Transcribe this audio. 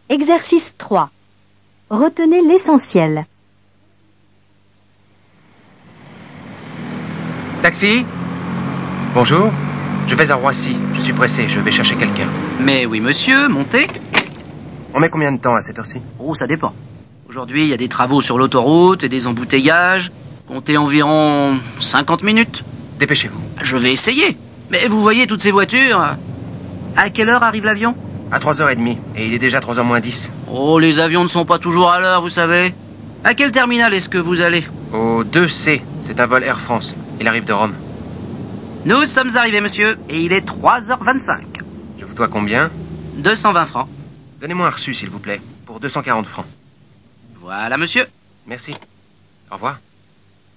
Exercice 3. Retenez l'essentiel. Taxi? Bonjour. Je vais à Roissy. Je suis pressé. Je vais chercher quelqu'un. Mais oui, monsieur, montez. On met combien de temps à cette heure-ci? Oh, ça dépend. Aujourd'hui, il y a des travaux sur l'autoroute et des embouteillages. Comptez environ 50 minutes. Dépêchez-vous. Je vais essayer. Mais vous voyez toutes ces voitures. À quelle heure arrive l'avion? À 3h30. Et il est déjà 3h moins 10. Oh, les avions ne sont pas toujours à l'heure, vous savez. À quel terminal est-ce que vous allez? Au 2C. C'est un vol Air France. Il arrive de Rome. Nous sommes arrivés, monsieur, et il est 3h25. Je vous dois combien? 220 francs. Donnez-moi un reçu, s'il vous plaît. Pour 240 francs. Voilà, monsieur. Merci. Au revoir.